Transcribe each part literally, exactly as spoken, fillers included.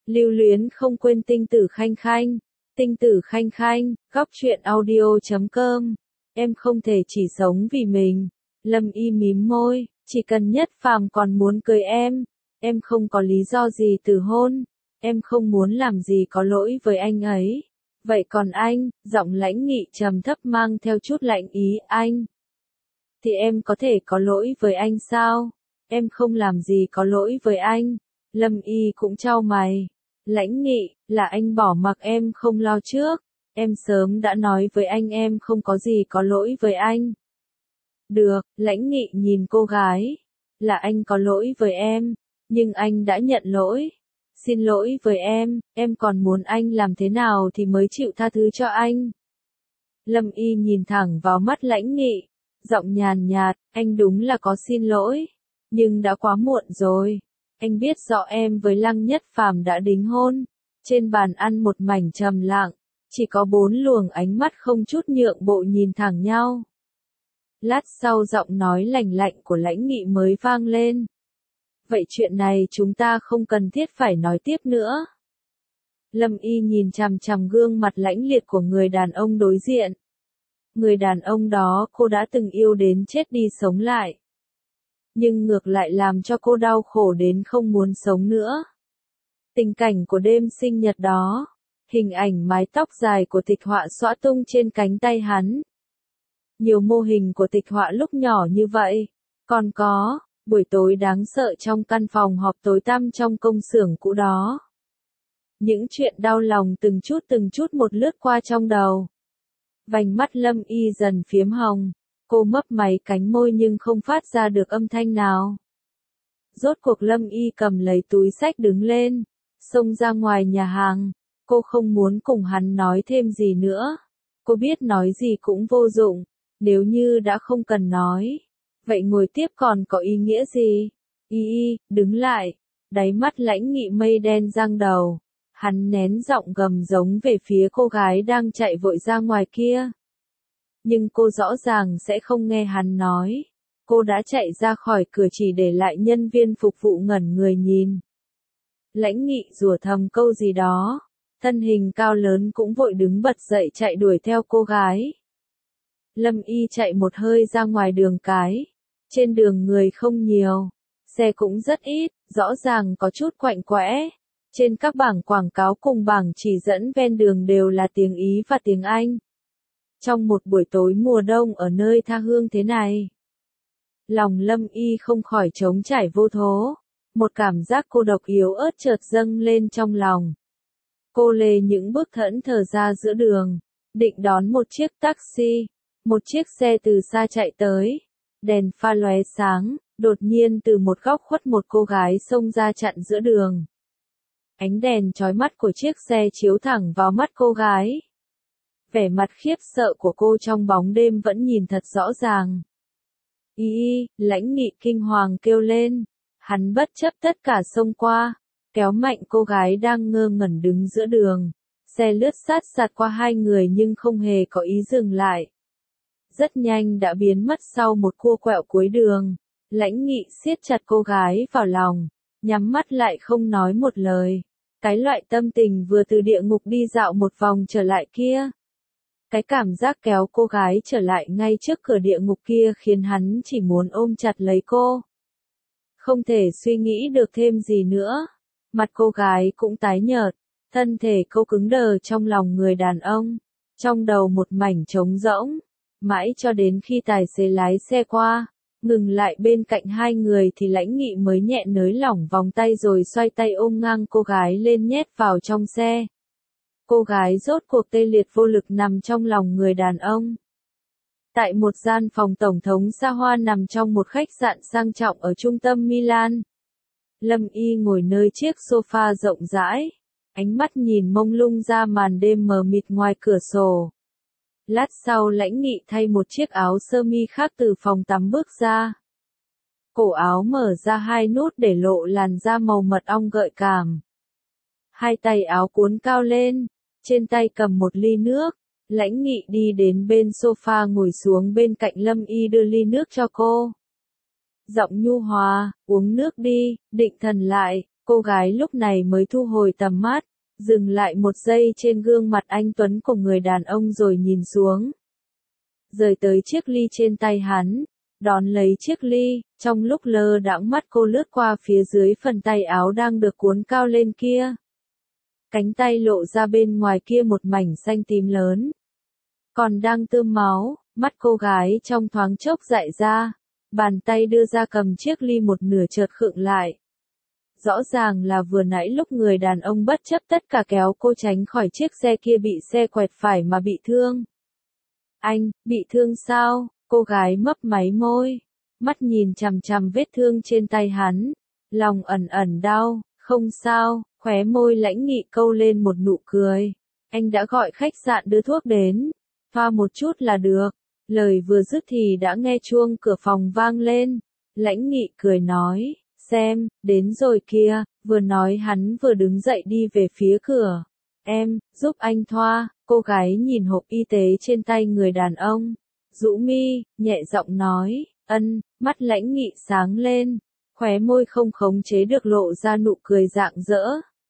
Lưu luyến không quên tinh tử khanh khanh, tinh tử khanh khanh, góc truyện audio chấm com. Em không thể chỉ sống vì mình. Lâm Y mím môi, chỉ cần Nhất Phàm còn muốn cưới em, em không có lý do gì từ hôn, em không muốn làm gì có lỗi với anh ấy. Vậy còn anh, giọng Lãnh Nghị trầm thấp mang theo chút lạnh ý, anh thì em có thể có lỗi với anh sao? Em không làm gì có lỗi với anh. Lâm Y cũng chau mày. Lãnh Nghị, là anh bỏ mặc em không lo trước. Em sớm đã nói với anh em không có gì có lỗi với anh. Được, Lãnh Nghị nhìn cô gái. Là anh có lỗi với em, nhưng anh đã nhận lỗi. Xin lỗi với em, em còn muốn anh làm thế nào thì mới chịu tha thứ cho anh. Lâm Y nhìn thẳng vào mắt Lãnh Nghị, giọng nhàn nhạt, anh đúng là có xin lỗi, nhưng đã quá muộn rồi. Anh biết rõ em với Lăng Nhất Phàm đã đính hôn. Trên bàn ăn một mảnh trầm lặng, chỉ có bốn luồng ánh mắt không chút nhượng bộ nhìn thẳng nhau. Lát sau giọng nói lạnh lạnh của Lãnh Nghị mới vang lên. Vậy chuyện này chúng ta không cần thiết phải nói tiếp nữa. Lâm Y nhìn chằm chằm gương mặt lãnh liệt của người đàn ông đối diện. Người đàn ông đó cô đã từng yêu đến chết đi sống lại. Nhưng ngược lại làm cho cô đau khổ đến không muốn sống nữa. Tình cảnh của đêm sinh nhật đó, hình ảnh mái tóc dài của Tịch Họa xõa tung trên cánh tay hắn. Nhiều mô hình của Tịch Họa lúc nhỏ như vậy. Còn có, buổi tối đáng sợ trong căn phòng họp tối tăm trong công xưởng cũ đó. Những chuyện đau lòng từng chút từng chút một lướt qua trong đầu. Vành mắt Lâm Y dần phiếm hồng, cô mấp máy cánh môi nhưng không phát ra được âm thanh nào. Rốt cuộc Lâm Y cầm lấy túi xách đứng lên, xông ra ngoài nhà hàng. Cô không muốn cùng hắn nói thêm gì nữa. Cô biết nói gì cũng vô dụng, nếu như đã không cần nói. Vậy ngồi tiếp còn có ý nghĩa gì? Y y, đứng lại. Đáy mắt Lãnh Nghị mây đen giăng đầu. Hắn nén giọng gầm giống về phía cô gái đang chạy vội ra ngoài kia. Nhưng cô rõ ràng sẽ không nghe hắn nói. Cô đã chạy ra khỏi cửa chỉ để lại nhân viên phục vụ ngẩn người nhìn. Lãnh Nghị rủa thầm câu gì đó. Thân hình cao lớn cũng vội đứng bật dậy chạy đuổi theo cô gái. Lâm Y chạy một hơi ra ngoài đường cái. Trên đường người không nhiều, xe cũng rất ít, rõ ràng có chút quạnh quẽ. Trên các bảng quảng cáo cùng bảng chỉ dẫn ven đường đều là tiếng Ý và tiếng Anh. Trong một buổi tối mùa đông ở nơi tha hương thế này, lòng Lâm Y không khỏi trống trải vô thố. Một cảm giác cô độc yếu ớt chợt dâng lên trong lòng. Cô lê những bước thẫn thờ ra giữa đường, định đón một chiếc taxi. Một chiếc xe từ xa chạy tới. Đèn pha lóe sáng, đột nhiên từ một góc khuất một cô gái xông ra chặn giữa đường. Ánh đèn chói mắt của chiếc xe chiếu thẳng vào mắt cô gái. Vẻ mặt khiếp sợ của cô trong bóng đêm vẫn nhìn thật rõ ràng. Y y, Lãnh Nghị kinh hoàng kêu lên. Hắn bất chấp tất cả xông qua, kéo mạnh cô gái đang ngơ ngẩn đứng giữa đường. Xe lướt sát sạt qua hai người nhưng không hề có ý dừng lại. Rất nhanh đã biến mất sau một cua quẹo cuối đường. Lãnh Nghị siết chặt cô gái vào lòng, nhắm mắt lại không nói một lời. Cái loại tâm tình vừa từ địa ngục đi dạo một vòng trở lại kia. Cái cảm giác kéo cô gái trở lại ngay trước cửa địa ngục kia khiến hắn chỉ muốn ôm chặt lấy cô. Không thể suy nghĩ được thêm gì nữa. Mặt cô gái cũng tái nhợt, thân thể cô cứng đờ trong lòng người đàn ông. Trong đầu một mảnh trống rỗng. Mãi cho đến khi tài xế lái xe qua, ngừng lại bên cạnh hai người thì Lãnh Nghị mới nhẹ nới lỏng vòng tay rồi xoay tay ôm ngang cô gái lên nhét vào trong xe. Cô gái rốt cuộc tê liệt vô lực nằm trong lòng người đàn ông. Tại một gian phòng tổng thống xa hoa nằm trong một khách sạn sang trọng ở trung tâm Milan. Lâm Y ngồi nơi chiếc sofa rộng rãi, ánh mắt nhìn mông lung ra màn đêm mờ mịt ngoài cửa sổ. Lát sau Lãnh Nghị thay một chiếc áo sơ mi khác từ phòng tắm bước ra. Cổ áo mở ra hai nút để lộ làn da màu mật ong gợi cảm. Hai tay áo cuốn cao lên, trên tay cầm một ly nước. Lãnh Nghị đi đến bên sofa ngồi xuống bên cạnh Lâm Y đưa ly nước cho cô. Giọng nhu hòa, uống nước đi, định thần lại, Cô gái lúc này mới thu hồi tầm mắt, dừng lại một giây trên gương mặt anh tuấn của người đàn ông rồi nhìn xuống. Rời tới chiếc ly trên tay hắn, đón lấy chiếc ly, trong lúc lơ đãng mắt cô lướt qua phía dưới phần tay áo đang được cuốn cao lên kia. Cánh tay lộ ra bên ngoài kia một mảnh xanh tím lớn. Còn đang tươm máu, mắt cô gái trong thoáng chốc dại ra, bàn tay đưa ra cầm chiếc ly một nửa chợt khựng lại. Rõ ràng là vừa nãy lúc người đàn ông bất chấp tất cả kéo cô tránh khỏi chiếc xe kia bị xe quẹt phải mà bị thương. Anh, bị thương sao? Cô gái mấp máy môi, mắt nhìn chằm chằm vết thương trên tay hắn, lòng ẩn ẩn đau, không sao, khóe môi lãnh nghị câu lên một nụ cười. Anh đã gọi khách sạn đưa thuốc đến, pha một chút là được. Lời vừa dứt thì đã nghe chuông cửa phòng vang lên, lãnh nghị cười nói, xem, đến rồi kia, vừa nói hắn vừa đứng dậy đi về phía cửa. Em, giúp anh thoa, cô gái nhìn hộp y tế trên tay người đàn ông, rũ mi, nhẹ giọng nói, ân, mắt lãnh nghị sáng lên, khóe môi không khống chế được lộ ra nụ cười rạng rỡ.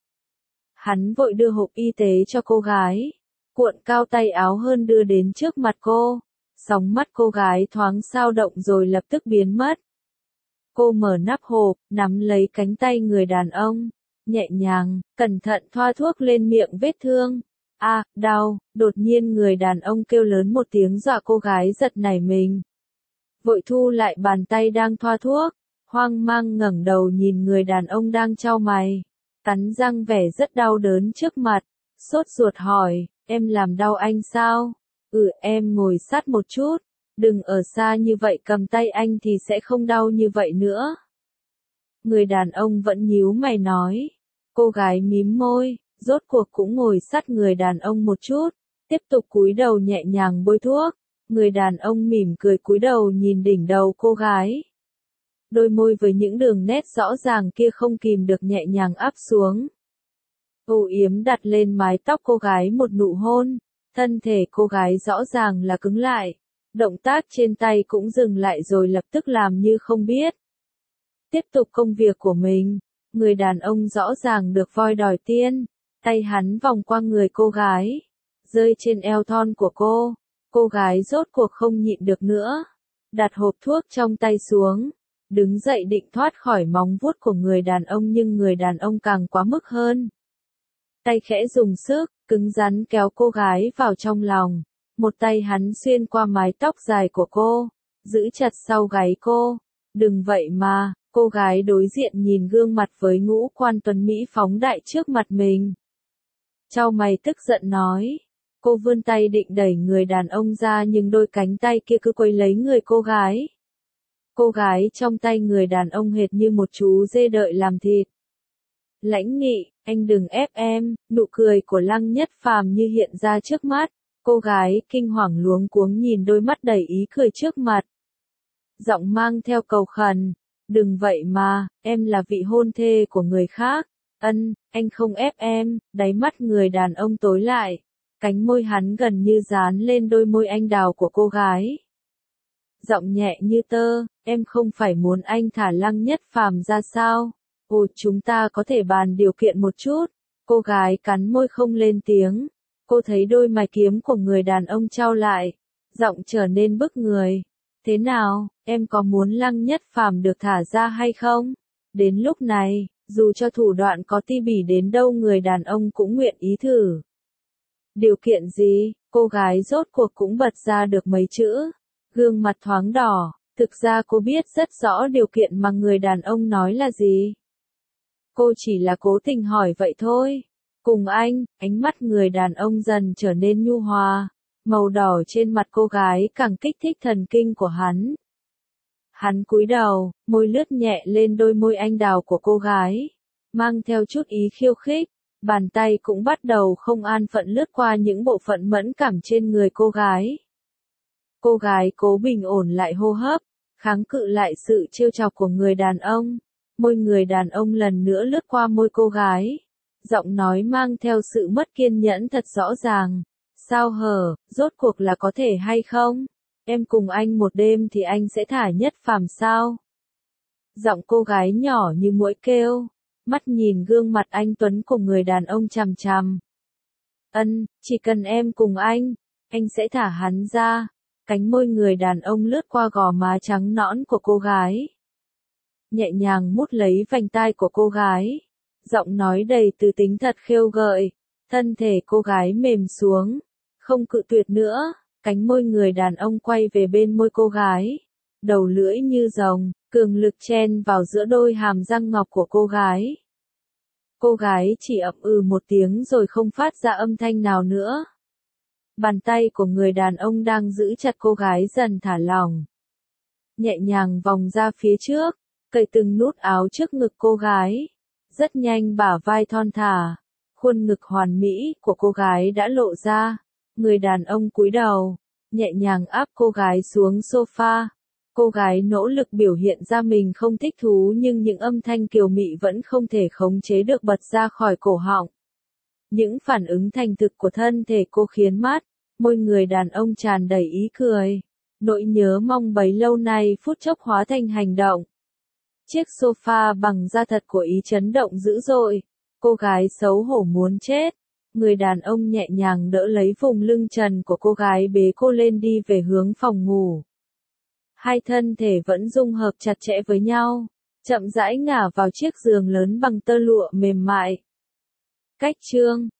Hắn vội đưa hộp y tế cho cô gái, cuộn cao tay áo hơn đưa đến trước mặt cô, sóng mắt cô gái thoáng dao động rồi lập tức biến mất. Cô mở nắp hộp, nắm lấy cánh tay người đàn ông, nhẹ nhàng, cẩn thận thoa thuốc lên miệng vết thương. A, à, đau, đột nhiên người đàn ông kêu lớn một tiếng dọa cô gái giật nảy mình. Vội thu lại bàn tay đang thoa thuốc, hoang mang ngẩng đầu nhìn người đàn ông đang chau mày, cắn răng vẻ rất đau đớn trước mặt, sốt ruột hỏi, em làm đau anh sao? Ừ, em ngồi sát một chút, đừng ở xa như vậy, cầm tay anh thì sẽ không đau như vậy nữa. Người đàn ông vẫn nhíu mày nói. Cô gái mím môi, rốt cuộc cũng ngồi sát người đàn ông một chút, tiếp tục cúi đầu nhẹ nhàng bôi thuốc. Người đàn ông mỉm cười cúi đầu nhìn đỉnh đầu cô gái. Đôi môi với những đường nét rõ ràng kia không kìm được nhẹ nhàng áp xuống. Âu yếm đặt lên mái tóc cô gái một nụ hôn, thân thể cô gái rõ ràng là cứng lại. Động tác trên tay cũng dừng lại rồi lập tức làm như không biết. Tiếp tục công việc của mình, người đàn ông rõ ràng được voi đòi tiên, tay hắn vòng qua người cô gái, rơi trên eo thon của cô, cô gái rốt cuộc không nhịn được nữa, đặt hộp thuốc trong tay xuống, đứng dậy định thoát khỏi móng vuốt của người đàn ông nhưng người đàn ông càng quá mức hơn. Tay khẽ dùng sức, cứng rắn kéo cô gái vào trong lòng. Một tay hắn xuyên qua mái tóc dài của cô, giữ chặt sau gáy cô. Đừng vậy mà, cô gái đối diện nhìn gương mặt với ngũ quan tuấn Mỹ phóng đại trước mặt mình. Chau mày tức giận nói. Cô vươn tay định đẩy người đàn ông ra nhưng đôi cánh tay kia cứ quấy lấy người cô gái. Cô gái trong tay người đàn ông hệt như một chú dê đợi làm thịt. Lãnh nghị, anh đừng ép em, nụ cười của Lăng Nhất Phàm như hiện ra trước mắt. Cô gái kinh hoàng luống cuống nhìn đôi mắt đầy ý cười trước mặt. Giọng mang theo cầu khẩn, đừng vậy mà, em là vị hôn thê của người khác. Ân, anh không ép em, đáy mắt người đàn ông tối lại. Cánh môi hắn gần như dán lên đôi môi anh đào của cô gái. Giọng nhẹ như tơ, em không phải muốn anh thả Lăng Nhất Phàm ra sao? Ồ, chúng ta có thể bàn điều kiện một chút. Cô gái cắn môi không lên tiếng. Cô thấy đôi mày kiếm của người đàn ông chau lại, giọng trở nên bức người. Thế nào, em có muốn Lăng Nhất Phàm được thả ra hay không? Đến lúc này, dù cho thủ đoạn có ti bỉ đến đâu người đàn ông cũng nguyện ý thử. Điều kiện gì? Cô gái rốt cuộc cũng bật ra được mấy chữ. Gương mặt thoáng đỏ, thực ra cô biết rất rõ điều kiện mà người đàn ông nói là gì. Cô chỉ là cố tình hỏi vậy thôi. Cùng anh, ánh mắt người đàn ông dần trở nên nhu hòa, màu đỏ trên mặt cô gái càng kích thích thần kinh của hắn. Hắn cúi đầu, môi lướt nhẹ lên đôi môi anh đào của cô gái, mang theo chút ý khiêu khích, bàn tay cũng bắt đầu không an phận lướt qua những bộ phận mẫn cảm trên người cô gái. Cô gái cố bình ổn lại hô hấp, kháng cự lại sự trêu chọc của người đàn ông. Môi người đàn ông lần nữa lướt qua môi cô gái. Giọng nói mang theo sự mất kiên nhẫn thật rõ ràng. Sao hở, rốt cuộc là có thể hay không? Em cùng anh một đêm thì anh sẽ thả Nhất Phàm sao? Giọng cô gái nhỏ như muỗi kêu. mắt nhìn gương mặt anh tuấn của người đàn ông chằm chằm. Ân, chỉ cần em cùng anh, anh sẽ thả hắn ra. Cánh môi người đàn ông lướt qua gò má trắng nõn của cô gái. Nhẹ nhàng mút lấy vành tai của cô gái. Giọng nói đầy từ tính thật khêu gợi. Thân thể cô gái mềm xuống. Không cự tuyệt nữa. Cánh môi người đàn ông quay về bên môi cô gái. Đầu lưỡi như rồng, cường lực chen vào giữa đôi hàm răng ngọc của cô gái. Cô gái chỉ ậm ừ một tiếng rồi không phát ra âm thanh nào nữa. Bàn tay của người đàn ông đang giữ chặt cô gái dần thả lỏng. Nhẹ nhàng vòng ra phía trước, cởi từng nút áo trước ngực cô gái. Rất nhanh bả vai thon thả, khuôn ngực hoàn mỹ của cô gái đã lộ ra. Người đàn ông cúi đầu, nhẹ nhàng áp cô gái xuống sofa. Cô gái nỗ lực biểu hiện ra mình không thích thú nhưng những âm thanh kiều mị vẫn không thể khống chế được bật ra khỏi cổ họng. Những phản ứng thành thực của thân thể cô khiến mắt, môi người đàn ông tràn đầy ý cười. Nỗi nhớ mong bấy lâu nay phút chốc hóa thành hành động. Chiếc sofa bằng da thật của Ý chấn động dữ dội. Cô gái xấu hổ muốn chết. Người đàn ông nhẹ nhàng đỡ lấy vùng lưng trần của cô gái bế cô lên đi về hướng phòng ngủ. Hai thân thể vẫn dung hợp chặt chẽ với nhau, chậm rãi ngả vào chiếc giường lớn bằng tơ lụa mềm mại. Cách chương